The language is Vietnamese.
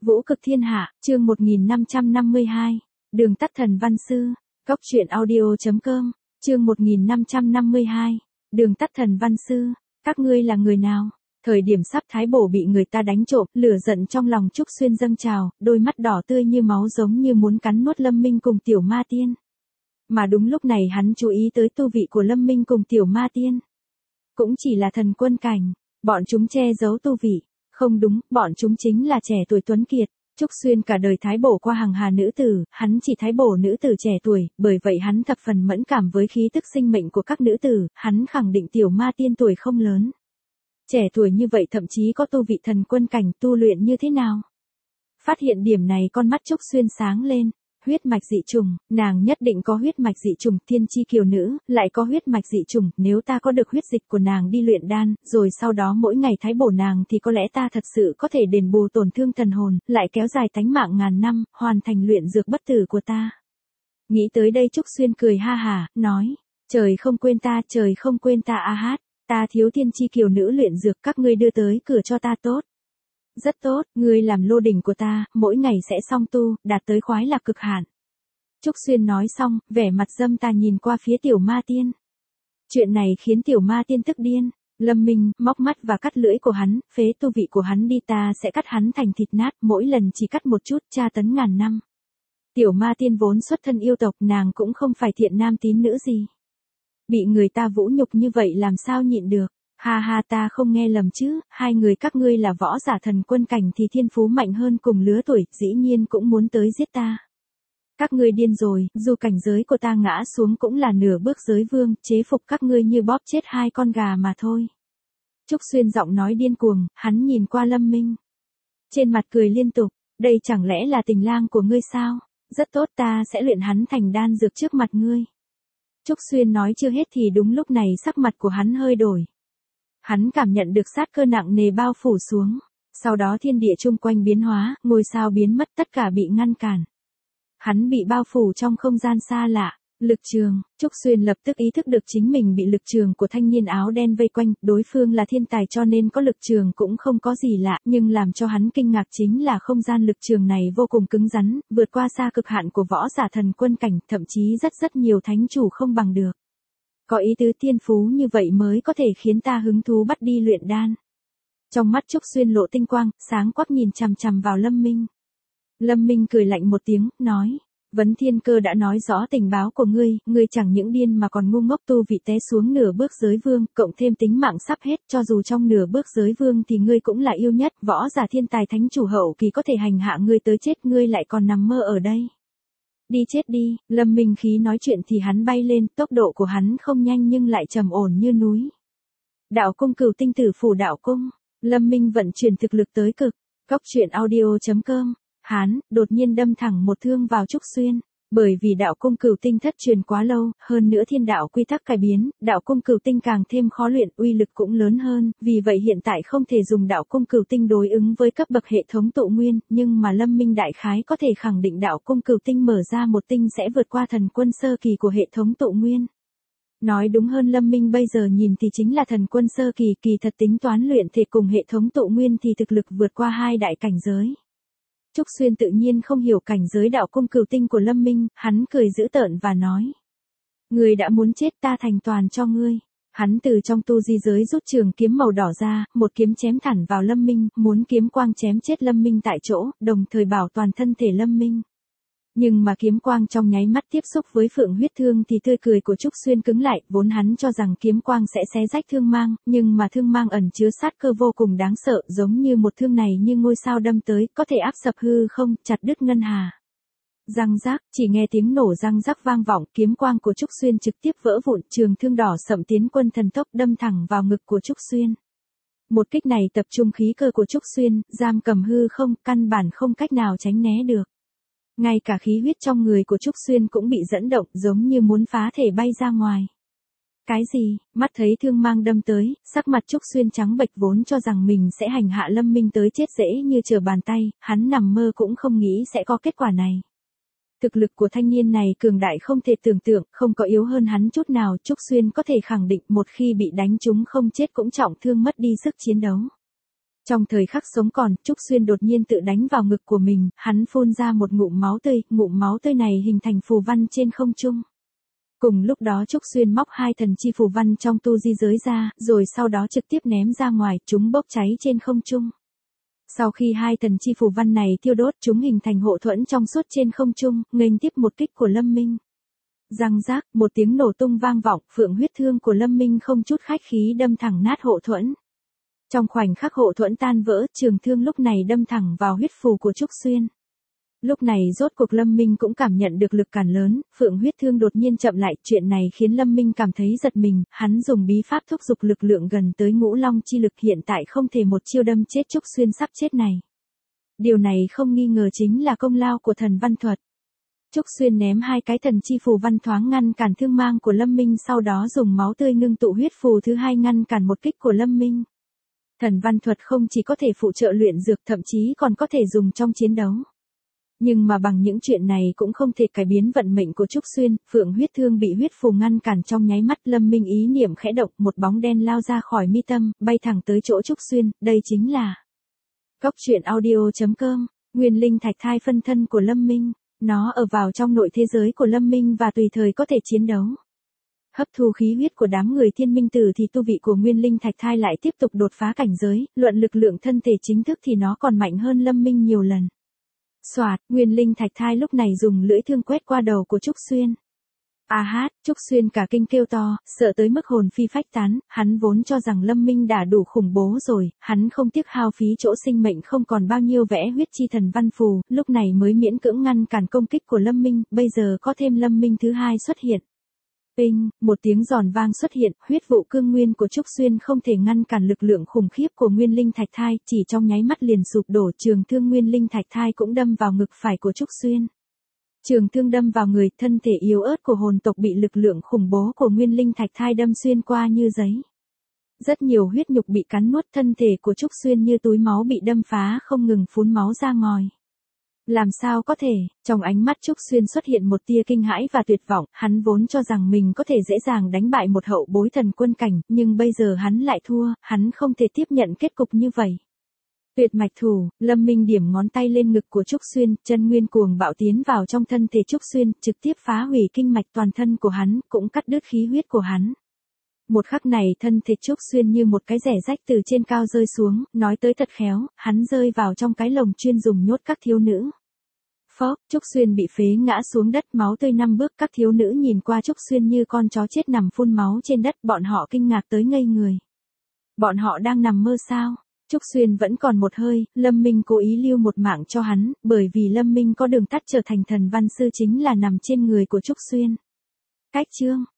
Vũ cực thiên hạ, chương 1552. Đường tắt thần văn sư. Góc truyện audio.com, chương 1552. Đường tắt thần văn sư. Các ngươi là người nào? Thời điểm sắp thái bổ bị người ta đánh trộm, lửa giận trong lòng Trúc Xuyên dâng trào, đôi mắt đỏ tươi như máu giống như muốn cắn nuốt Lâm Minh cùng Tiểu Ma Tiên. Mà đúng lúc này hắn chú ý tới tu vị của Lâm Minh cùng Tiểu Ma Tiên. Cũng chỉ là thần quân cảnh, bọn chúng che giấu tu vị. Không đúng, bọn chúng chính là trẻ tuổi tuấn kiệt. Trúc Xuyên cả đời thái bổ qua hàng hà nữ tử, hắn chỉ thái bổ nữ tử trẻ tuổi, bởi vậy hắn thập phần mẫn cảm với khí tức sinh mệnh của các nữ tử, hắn khẳng định Tiểu Ma Tiên tuổi không lớn. Trẻ tuổi như vậy thậm chí có tu vị thần quân cảnh, tu luyện như thế nào? Phát hiện điểm này con mắt Trúc Xuyên sáng lên. Huyết mạch dị trùng, nàng nhất định có huyết mạch dị trùng, thiên chi kiều nữ, lại có huyết mạch dị trùng, nếu ta có được huyết dịch của nàng đi luyện đan, rồi sau đó mỗi ngày thái bổ nàng thì có lẽ ta thật sự có thể đền bù tổn thương thần hồn, lại kéo dài tánh mạng ngàn năm, hoàn thành luyện dược bất tử của ta. Nghĩ tới đây Trúc Xuyên cười ha hả, nói, trời không quên ta, trời không quên ta a hát, ta thiếu thiên chi kiều nữ luyện dược, các ngươi đưa tới cửa cho ta tốt. Rất tốt, ngươi làm lô đỉnh của ta, mỗi ngày sẽ song tu, đạt tới khoái lạc cực hạn. Trúc Xuyên nói xong, vẻ mặt dâm tà nhìn qua phía Tiểu Ma Tiên. Chuyện này khiến Tiểu Ma Tiên tức điên. Lâm Minh, móc mắt và cắt lưỡi của hắn, phế tu vị của hắn đi, ta sẽ cắt hắn thành thịt nát, mỗi lần chỉ cắt một chút, tra tấn ngàn năm. Tiểu Ma Tiên vốn xuất thân yêu tộc, nàng cũng không phải thiện nam tín nữ gì. Bị người ta vũ nhục như vậy làm sao nhịn được. Ha ha, ta không nghe lầm chứ, hai người các ngươi là võ giả thần quân cảnh thì thiên phú mạnh hơn cùng lứa tuổi, dĩ nhiên cũng muốn tới giết ta. Các ngươi điên rồi, dù cảnh giới của ta ngã xuống cũng là nửa bước giới vương, chế phục các ngươi như bóp chết hai con gà mà thôi. Trúc Xuyên giọng nói điên cuồng, hắn nhìn qua Lâm Minh. Trên mặt cười liên tục, đây chẳng lẽ là tình lang của ngươi sao? Rất tốt, ta sẽ luyện hắn thành đan dược trước mặt ngươi. Trúc Xuyên nói chưa hết thì đúng lúc này sắc mặt của hắn hơi đổi. Hắn cảm nhận được sát cơ nặng nề bao phủ xuống. Sau đó thiên địa chung quanh biến hóa, ngôi sao biến mất, tất cả bị ngăn cản. Hắn bị bao phủ trong không gian xa lạ. Lực trường, Trúc Xuyên lập tức ý thức được chính mình bị lực trường của thanh niên áo đen vây quanh, đối phương là thiên tài cho nên có lực trường cũng không có gì lạ, nhưng làm cho hắn kinh ngạc chính là không gian lực trường này vô cùng cứng rắn, vượt qua xa cực hạn của võ giả thần quân cảnh, thậm chí rất nhiều thánh chủ không bằng được. Có ý tứ tiên phú như vậy mới có thể khiến ta hứng thú bắt đi luyện đan. Trong mắt Trúc Xuyên lộ tinh quang, sáng quắc nhìn chằm chằm vào Lâm Minh. Lâm Minh cười lạnh một tiếng, nói, Vấn Thiên Cơ đã nói rõ tình báo của ngươi chẳng những điên mà còn ngu ngốc, tu vị té xuống nửa bước giới vương, cộng thêm tính mạng sắp hết, cho dù trong nửa bước giới vương thì ngươi cũng là yêu nhất, võ giả thiên tài thánh chủ hậu kỳ có thể hành hạ ngươi tới chết, ngươi lại còn nằm mơ ở đây. Đi chết đi, Lâm Minh khí nói chuyện thì hắn bay lên, tốc độ của hắn không nhanh nhưng lại trầm ổn như núi. Đạo cung Cửu Tinh Tử Phủ đạo cung, Lâm Minh vận chuyển thực lực tới cực. Góc truyện audio.com, hắn đột nhiên đâm thẳng một thương vào Trúc Xuyên. Bởi vì đạo cung Cửu Tinh thất truyền quá lâu, hơn nữa thiên đạo quy tắc cải biến, đạo cung Cửu Tinh càng thêm khó luyện, uy lực cũng lớn hơn, vì vậy hiện tại không thể dùng đạo cung Cửu Tinh đối ứng với cấp bậc hệ thống tụ nguyên, nhưng mà Lâm Minh đại khái có thể khẳng định đạo cung Cửu Tinh mở ra một tinh sẽ vượt qua thần quân sơ kỳ của hệ thống tụ nguyên. Nói đúng hơn, Lâm Minh bây giờ nhìn thì chính là thần quân sơ kỳ, kỳ thật tính toán luyện thể cùng hệ thống tụ nguyên thì thực lực vượt qua hai đại cảnh giới. Trúc Xuyên tự nhiên không hiểu cảnh giới đạo cung Cửu Tinh của Lâm Minh, hắn cười dữ tợn và nói. Ngươi đã muốn chết, ta thành toàn cho ngươi. Hắn từ trong tu di giới rút trường kiếm màu đỏ ra, một kiếm chém thẳng vào Lâm Minh, muốn kiếm quang chém chết Lâm Minh tại chỗ, đồng thời bảo toàn thân thể Lâm Minh. Nhưng mà kiếm quang trong nháy mắt tiếp xúc với phượng huyết thương thì tươi cười của Trúc Xuyên cứng lại, vốn hắn cho rằng kiếm quang sẽ xé rách thương mang, nhưng mà thương mang ẩn chứa sát cơ vô cùng đáng sợ, giống như một thương này như ngôi sao đâm tới, có thể áp sập hư không, chặt đứt ngân hà. Răng rác, chỉ nghe tiếng nổ răng rắc vang vọng, kiếm quang của Trúc Xuyên trực tiếp vỡ vụn, trường thương đỏ sậm tiến quân thần tốc đâm thẳng vào ngực của Trúc Xuyên. Một kích này tập trung khí cơ của Trúc Xuyên, giam cầm hư không, căn bản không cách nào tránh né được. Ngay cả khí huyết trong người của Trúc Xuyên cũng bị dẫn động, giống như muốn phá thể bay ra ngoài. Cái gì? Mắt thấy thương mang đâm tới, sắc mặt Trúc Xuyên trắng bệch, vốn cho rằng mình sẽ hành hạ Lâm Minh tới chết dễ như trở bàn tay, hắn nằm mơ cũng không nghĩ sẽ có kết quả này. Thực lực của thanh niên này cường đại không thể tưởng tượng, không có yếu hơn hắn chút nào, Trúc Xuyên có thể khẳng định một khi bị đánh trúng không chết cũng trọng thương mất đi sức chiến đấu. Trong thời khắc sống còn, Trúc Xuyên đột nhiên tự đánh vào ngực của mình, hắn phun ra một ngụm máu tươi này hình thành phù văn trên không trung. Cùng lúc đó Trúc Xuyên móc hai thần chi phù văn trong tu di giới ra, rồi sau đó trực tiếp ném ra ngoài, chúng bốc cháy trên không trung. Sau khi hai thần chi phù văn này thiêu đốt, chúng hình thành hộ thuẫn trong suốt trên không trung, nghênh tiếp một kích của Lâm Minh. Răng rác, một tiếng nổ tung vang vọng, phượng huyết thương của Lâm Minh không chút khách khí đâm thẳng nát hộ thuẫn. Trong khoảnh khắc hộ thuẫn tan vỡ, trường thương lúc này đâm thẳng vào huyết phù của Trúc Xuyên. Lúc này rốt cuộc Lâm Minh cũng cảm nhận được lực cản lớn, phượng huyết thương đột nhiên chậm lại, chuyện này khiến Lâm Minh cảm thấy giật mình, hắn dùng bí pháp thúc giục lực lượng gần tới ngũ long chi lực hiện tại không thể một chiêu đâm chết Trúc Xuyên sắp chết này. Điều này không nghi ngờ chính là công lao của thần văn thuật. Trúc Xuyên ném hai cái thần chi phù văn thoáng ngăn cản thương mang của Lâm Minh, sau đó dùng máu tươi ngưng tụ huyết phù thứ hai ngăn cản một kích của Lâm Minh. Thần văn thuật không chỉ có thể phụ trợ luyện dược, thậm chí còn có thể dùng trong chiến đấu. Nhưng mà bằng những chuyện này cũng không thể cải biến vận mệnh của Trúc Xuyên, phượng huyết thương bị huyết phù ngăn cản trong nháy mắt, Lâm Minh ý niệm khẽ động, một bóng đen lao ra khỏi mi tâm, bay thẳng tới chỗ Trúc Xuyên, đây chính là Goctruyện.audio.com, Nguyên Linh Thạch Thai phân thân của Lâm Minh, nó ở vào trong nội thế giới của Lâm Minh và tùy thời có thể chiến đấu. Hấp thu khí huyết của đám người Thiên Minh Tử thì tu vị của Nguyên Linh Thạch Thai lại tiếp tục đột phá cảnh giới, luận lực lượng thân thể chính thức thì nó còn mạnh hơn Lâm Minh nhiều lần. Soạt, Nguyên Linh Thạch Thai lúc này dùng lưỡi thương quét qua đầu của Trúc Xuyên. A hát, Trúc Xuyên cả kinh kêu to, sợ tới mức hồn phi phách tán, hắn vốn cho rằng Lâm Minh đã đủ khủng bố rồi, hắn không tiếc hao phí chỗ sinh mệnh không còn bao nhiêu vẽ huyết chi thần văn phù, lúc này mới miễn cưỡng ngăn cản công kích của Lâm Minh, bây giờ có thêm Lâm Minh thứ hai xuất hiện. Ping, một tiếng giòn vang xuất hiện, huyết vụ cương nguyên của Trúc Xuyên không thể ngăn cản lực lượng khủng khiếp của Nguyên Linh Thạch Thai, chỉ trong nháy mắt liền sụp đổ, trường thương Nguyên Linh Thạch Thai cũng đâm vào ngực phải của Trúc Xuyên. Trường thương đâm vào người, thân thể yếu ớt của hồn tộc bị lực lượng khủng bố của Nguyên Linh Thạch Thai đâm xuyên qua như giấy. Rất nhiều huyết nhục bị cắn nuốt, thân thể của Trúc Xuyên như túi máu bị đâm phá không ngừng phun máu ra ngoài. Làm sao có thể, trong ánh mắt Trúc Xuyên xuất hiện một tia kinh hãi và tuyệt vọng, hắn vốn cho rằng mình có thể dễ dàng đánh bại một hậu bối thần quân cảnh, nhưng bây giờ hắn lại thua, hắn không thể tiếp nhận kết cục như vậy. Tuyệt mạch thủ, Lâm Minh điểm ngón tay lên ngực của Trúc Xuyên, chân nguyên cuồng bạo tiến vào trong thân thể Trúc Xuyên, trực tiếp phá hủy kinh mạch toàn thân của hắn, cũng cắt đứt khí huyết của hắn. Một khắc này thân thể Trúc Xuyên như một cái rẻ rách từ trên cao rơi xuống, nói tới thật khéo, hắn rơi vào trong cái lồng chuyên dùng nhốt các thiếu nữ. Phốc, Trúc Xuyên bị phế ngã xuống đất, máu tươi 5 bước, các thiếu nữ nhìn qua Trúc Xuyên như con chó chết nằm phun máu trên đất, bọn họ kinh ngạc tới ngây người. Bọn họ đang nằm mơ sao? Trúc Xuyên vẫn còn một hơi, Lâm Minh cố ý lưu một mạng cho hắn, bởi vì Lâm Minh có đường tắt trở thành thần văn sư chính là nằm trên người của Trúc Xuyên. Cách chương